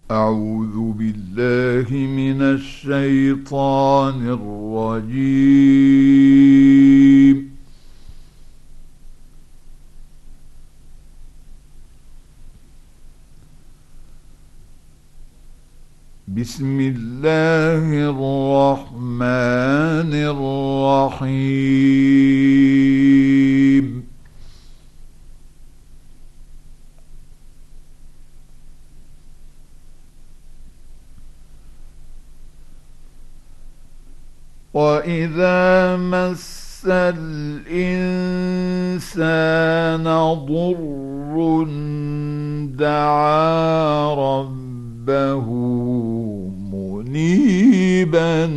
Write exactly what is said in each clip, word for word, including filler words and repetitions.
أعوذ بالله من الشيطان الرجيم. بسم الله الرحمن الرحيم. وإذا مس الإنسان ضر دعا ربه منيبا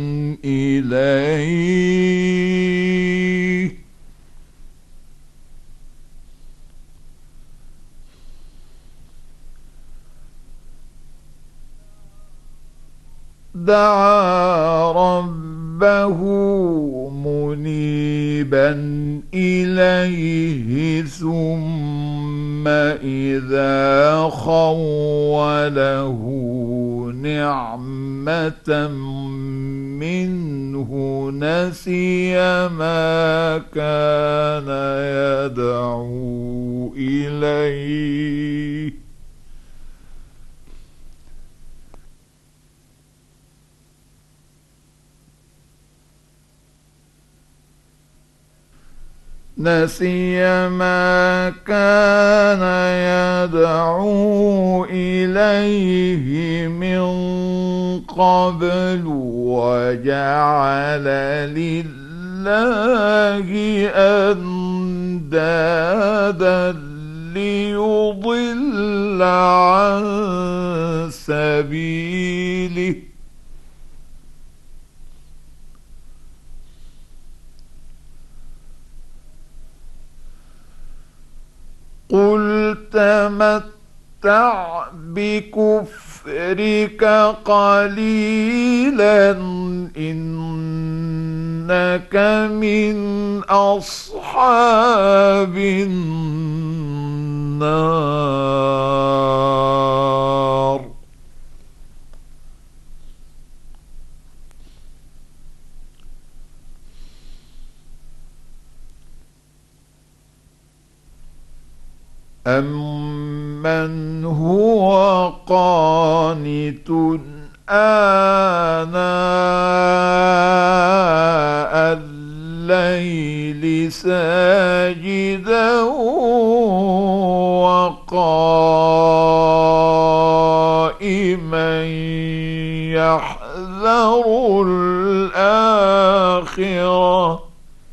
إليه دعا ربه منيبا إليه ثم إذا خوله نعمة منه نسي ما كان يدعو إليه نسي ما كان يدعو إليه من قبل وجعل لله أندادا ليضل عن سبيله قل تمتع بكفرك قليلا إنك من أصحاب النار أَمَّنْ هُوَ قَانِتٌ آنَاءَ اللَّيْلِ سَاجِدًا وَقَائِمًا يَحْذَرُ الْآخِرَةَ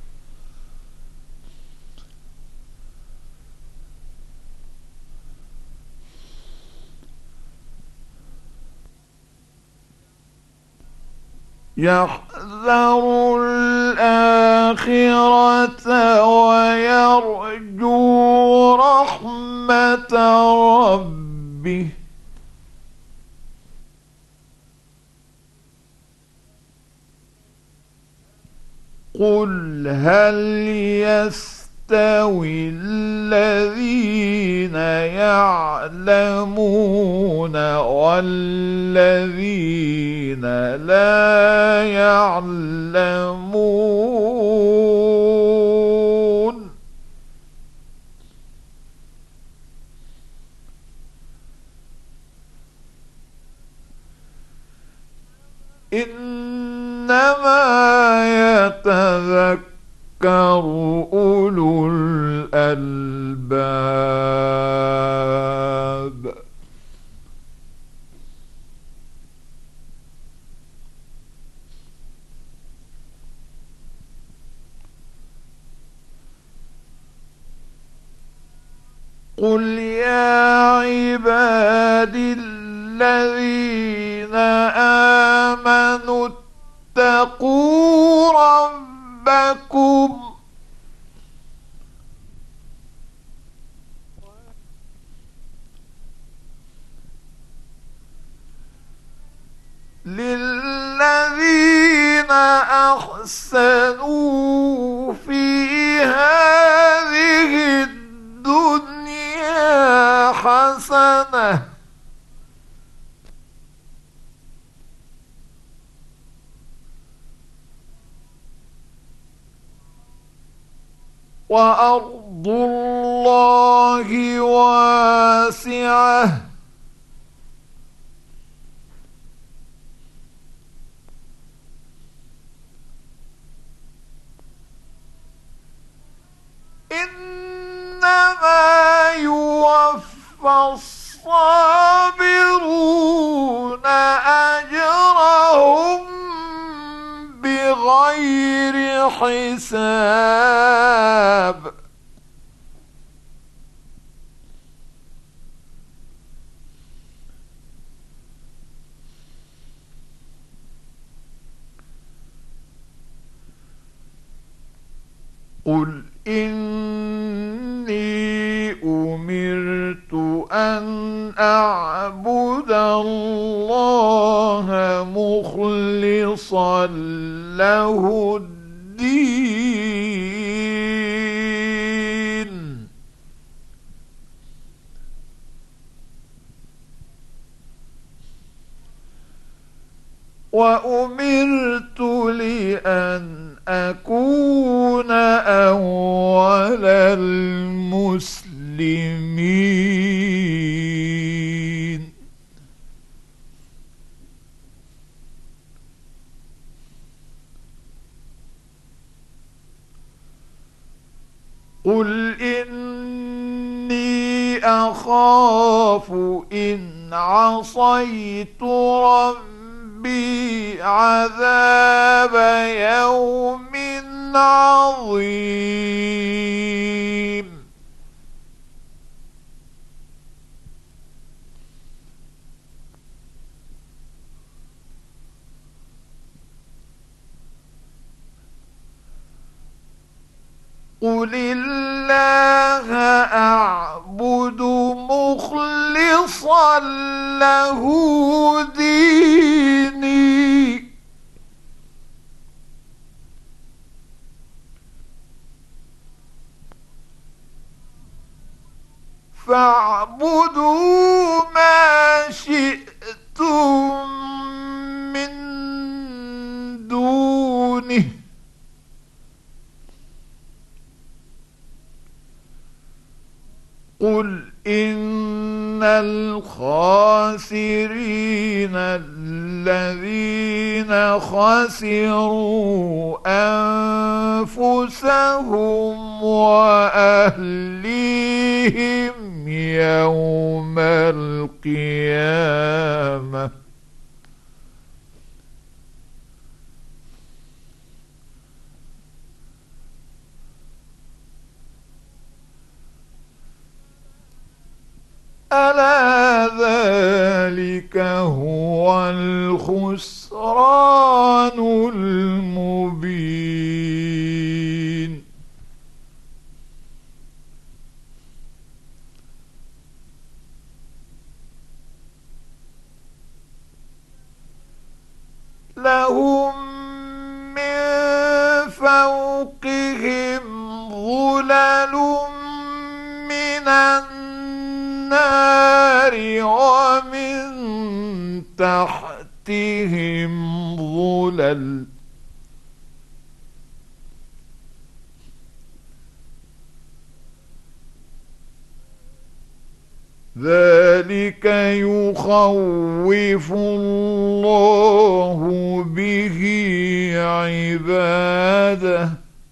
يحذر الآخرة ويرجو رحمة ربه قل هل يستوي الذين يعلمون والذين لا يعلمون إنما يتذكر أولو الألباب قل يا عبادي الذين آمنوا اتقوا ربكم للذين أحسنوا في هذه الدنيا حسنة وأرض الله واسعة إنما يوفى الصابرون أجرهم بغير حساب قل إني أمرت أن أعبد الله مخلصا له الدين وأمرت لأن أكون أول المسلمين قل إني أخاف إن عصيت ربي عذاب يوم عظيم قل الله أعبد مخلصا له ديني فاعبدوا ما شئتم من دونه قل إن الخاسرين الذين خسروا أنفسهم وأهليهم يوم القيامة ألا ذلك هو الخسران المبين لهم من فوقهم ظلل من النار ومن تحتهم ظلل ذلك يخوف الله به عباده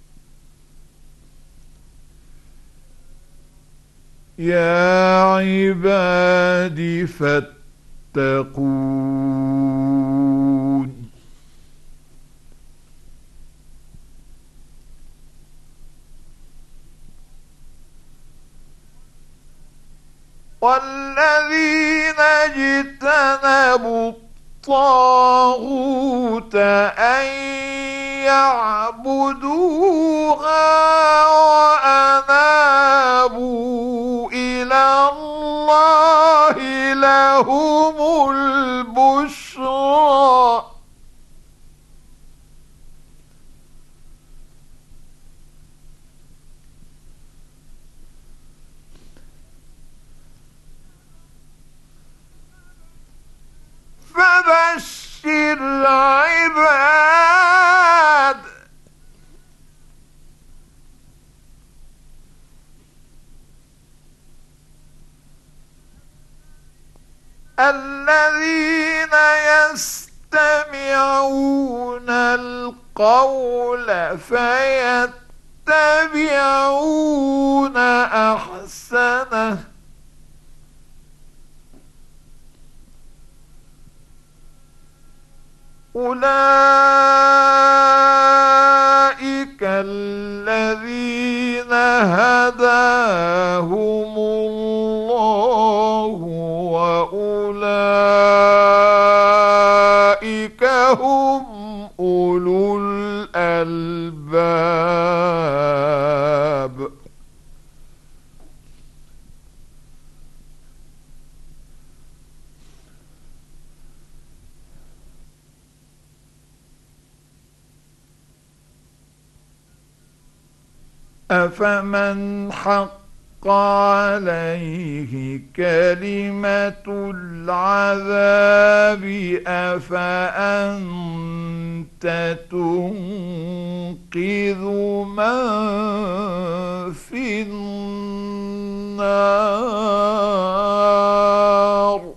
يا عبادي فاتقون والذين اجتنبوا الطاغوت أن يعبدوها وأنابوا إلى الله لهم البشرى فبشر عباد الذين يستمعون القول فيتبعون أحسنه أولئك الذين هداهم الله وأولئك هم أولو الألباب. أفمن حق عليه كلمة العذاب أفأنت تنقذ من في النار.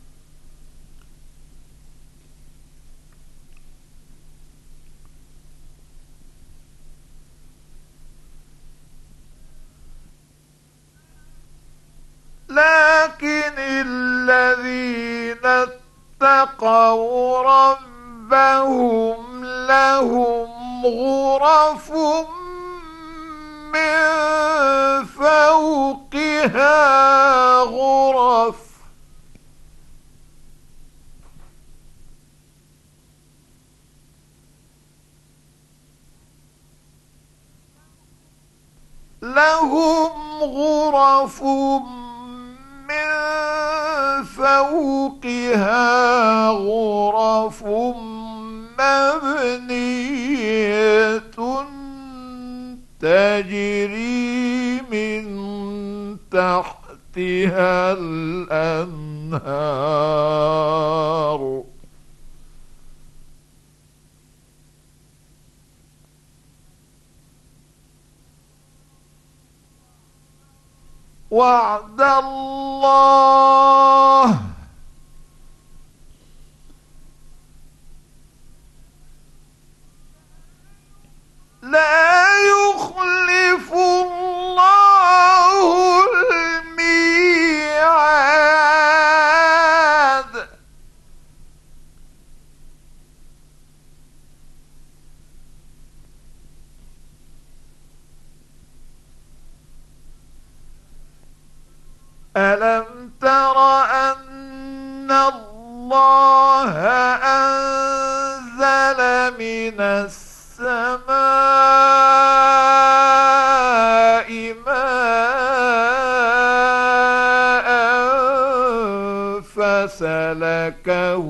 لكن الذين اتقوا ربهم لهم غرف من فوقها غرف لهم غرف من فوقها غرف مبنية تجري من تحتها الأنهار. وعد الله لا يخلف الله الميعاد. ألم تر أن الله أنزل من السماء ماء فسلكه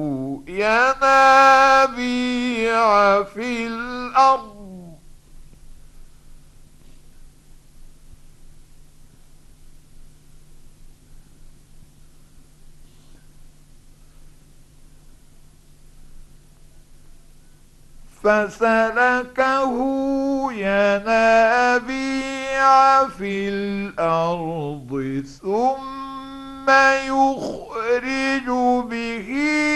ينابيع في الأرض فسلكه ينابيع في الأرض ثم يخرج به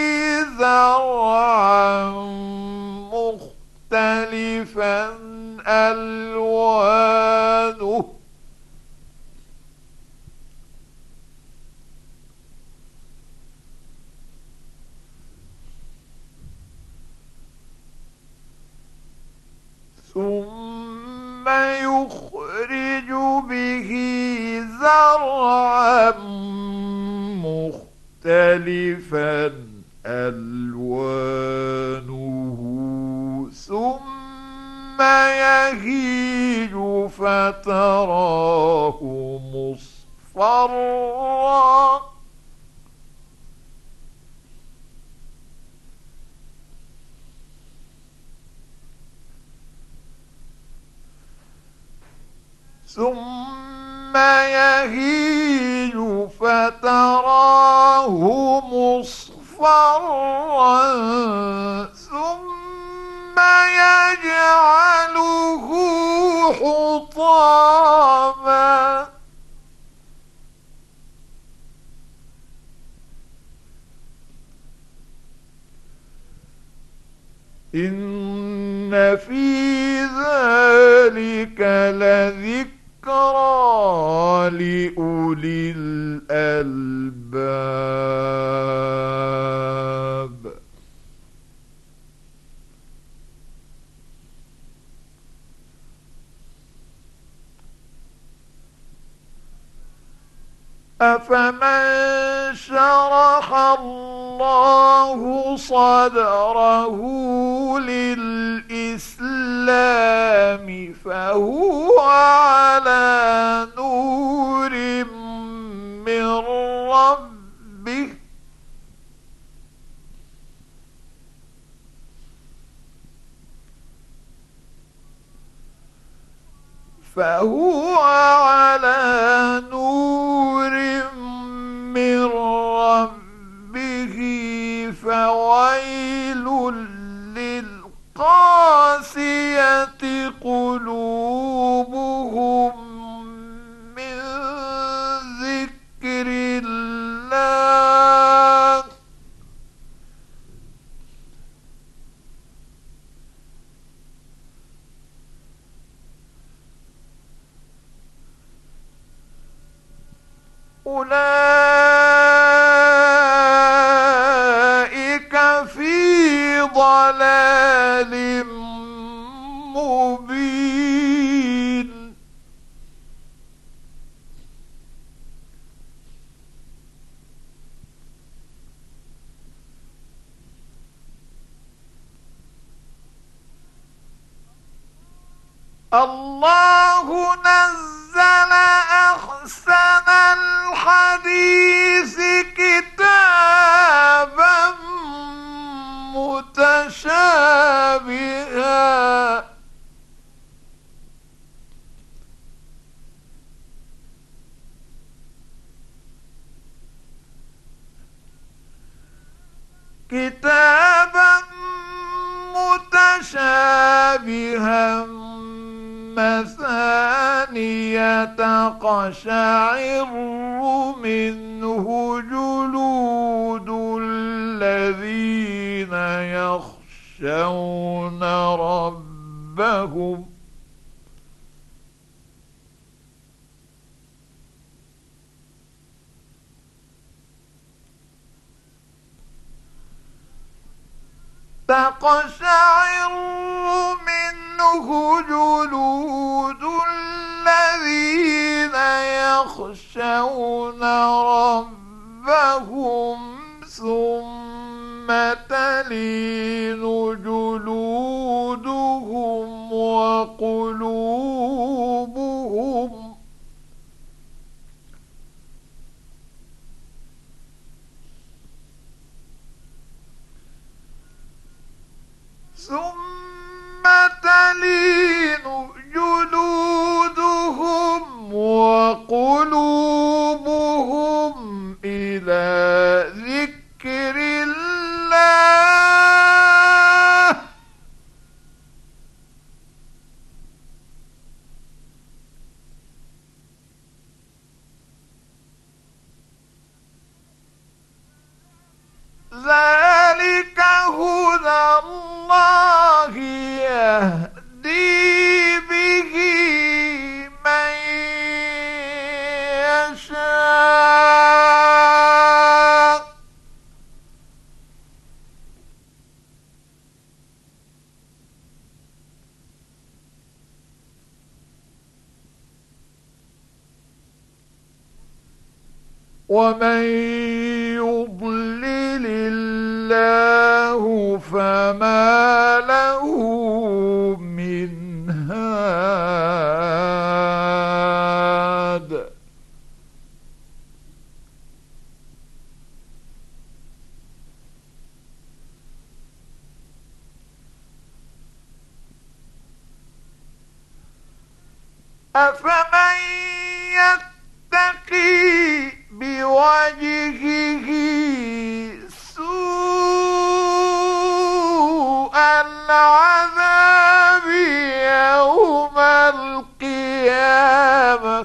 زرعا مختلفا ألوانه ثم يخرج به زرعا مختلفا ألوانه ثم يهيج فتراه مصفرا ثم يهيج فتراه مصفرا ثم يجعله حطاما إن في ذلك لذكرى لأولي الألباب. أفمن شرح الله صدره للإسلام فهو على نور من ربه فهو على نور من ربه فويل للقاسية قلوبهم من ذكر الله أولئك في ضلال مبين. الله نزل أحسن الحديث كتابا متشابها كتابا متشابها مثانية تقشعر منه جلود الذين يخشون ربهم تقشعر منه جلود الذين يخشون ربهم ثم تلين جلودهم وقلوبهم ثم تلين جلودهم وقلوبهم إلى ذكر الله ذلك هدى الله يهدي به من يشاء ومن يضلل الله فما له من هاد أفمن يتقي بوجهه سوء العذاب يوم القيامة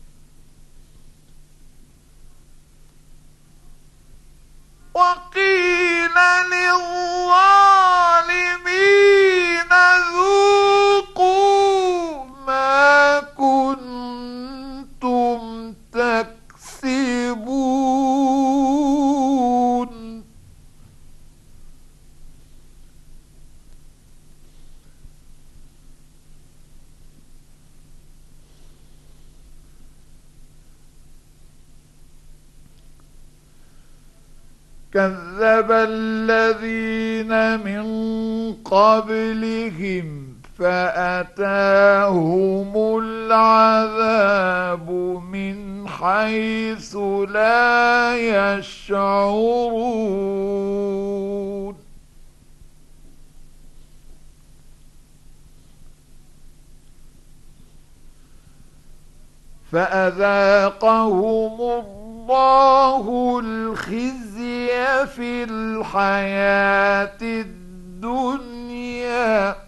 وقيل كذب الذين من قبلهم فأتاهم العذاب من حيث لا يشعرون فأذاقهم الله الخزي في الحياة الدنيا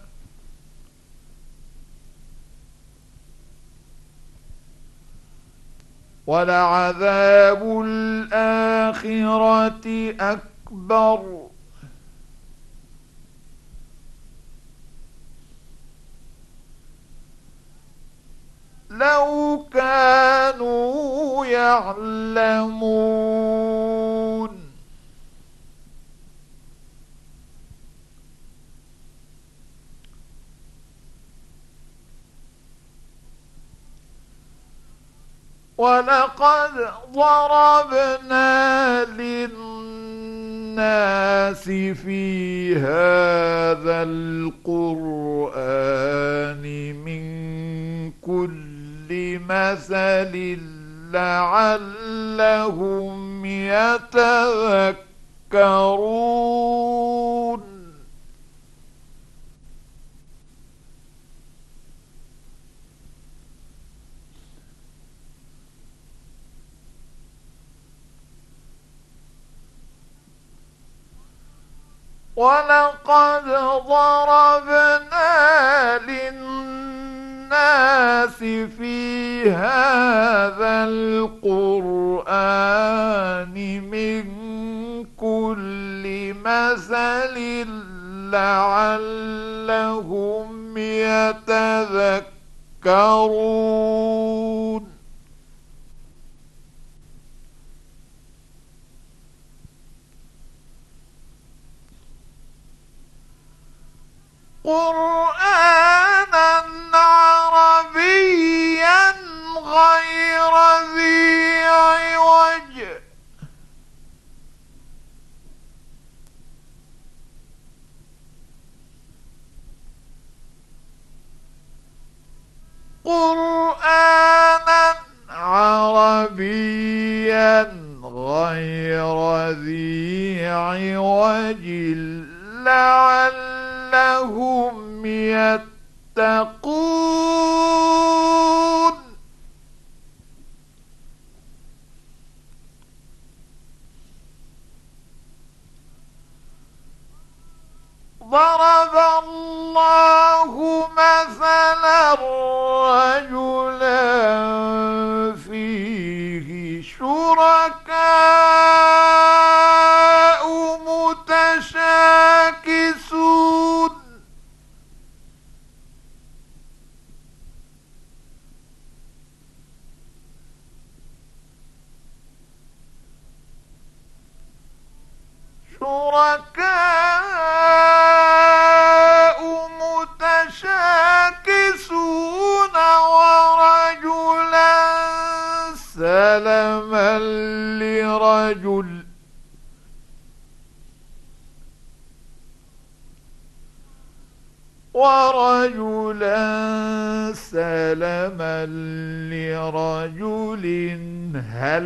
ولعذاب الآخرة أكبر لو كانوا يعلمون ولقد ضربنا للناس في هذا القرآن من كل مثل لعلهم يتذكرون ولقد ضربنا للناس في هذا القرآن من كل مثل لعلهم يتذكرون قرآنا عربيا غير ذي عوج قرآنا عربيا غير ذي عوج لعلهم يتقون ضرب الله مثلا رجلا فيه شركاء متشاكسون شركاء متشاكسون ورجلا سلما لرجل ورجلا سلما لرجل هل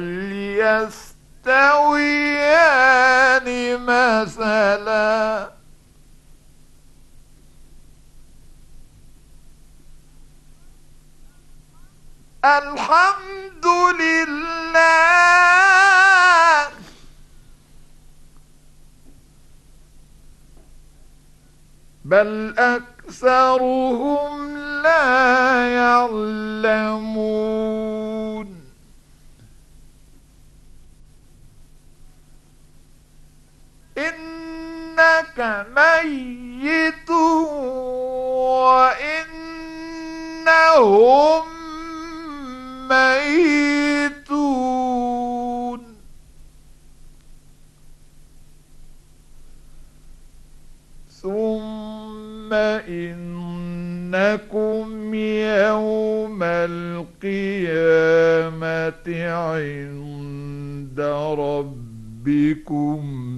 يستويان مثلا الحمد لله بل أكثرهم لا يعلمون إنك ميت وإنهم ميتون ثم إنكم يوم القيامة عند ربكم ربكم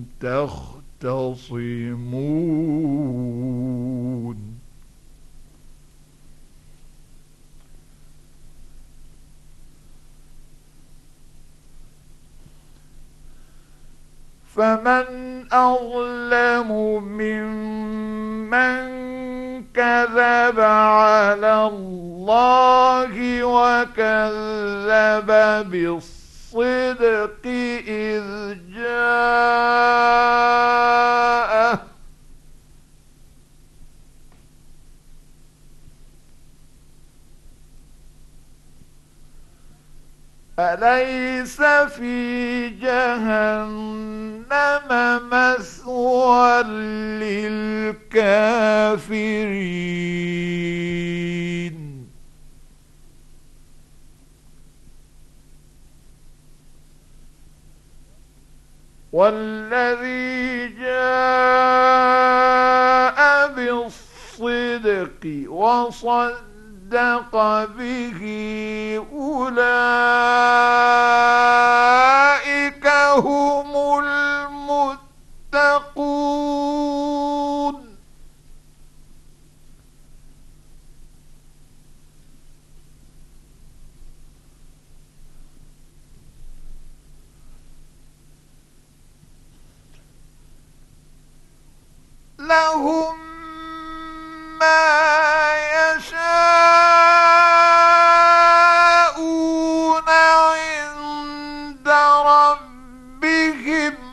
تختصمون فمن أظلم ممن كذب على الله وكذب بالصدق إذ جاءه أليس في جهنم مثوى للكافرين والذي جاء بالصدق وصدق به أولئك هم المتقون لهم ما يشاءون عند ربهم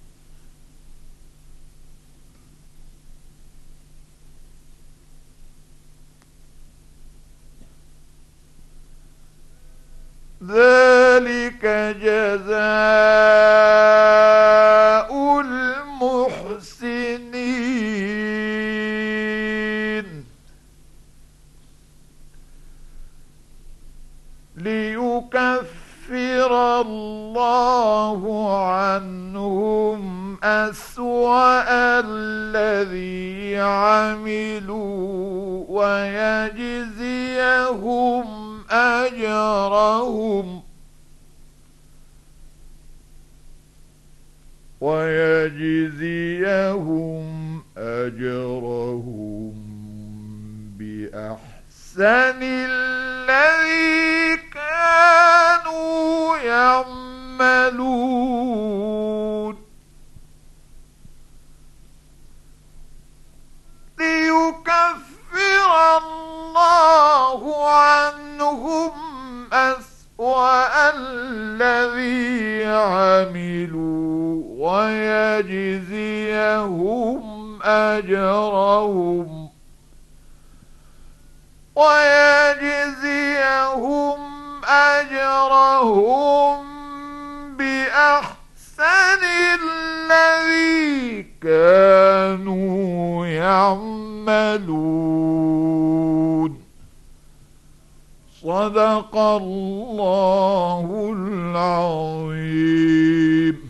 ذلك جزاء المحسنين ليكفر الله عنهم أسوأ الذي عملوا ويجزيهم أجرهم ويجزيهم أجرهم بأحسن الذي كانوا يعملون ليكفر الله عنهم أسوأ الذي عملوا ويجزيهم أجرهم ويجزيهم أجرهم بأحسن الذي كانوا يعملون صدق الله العظيم.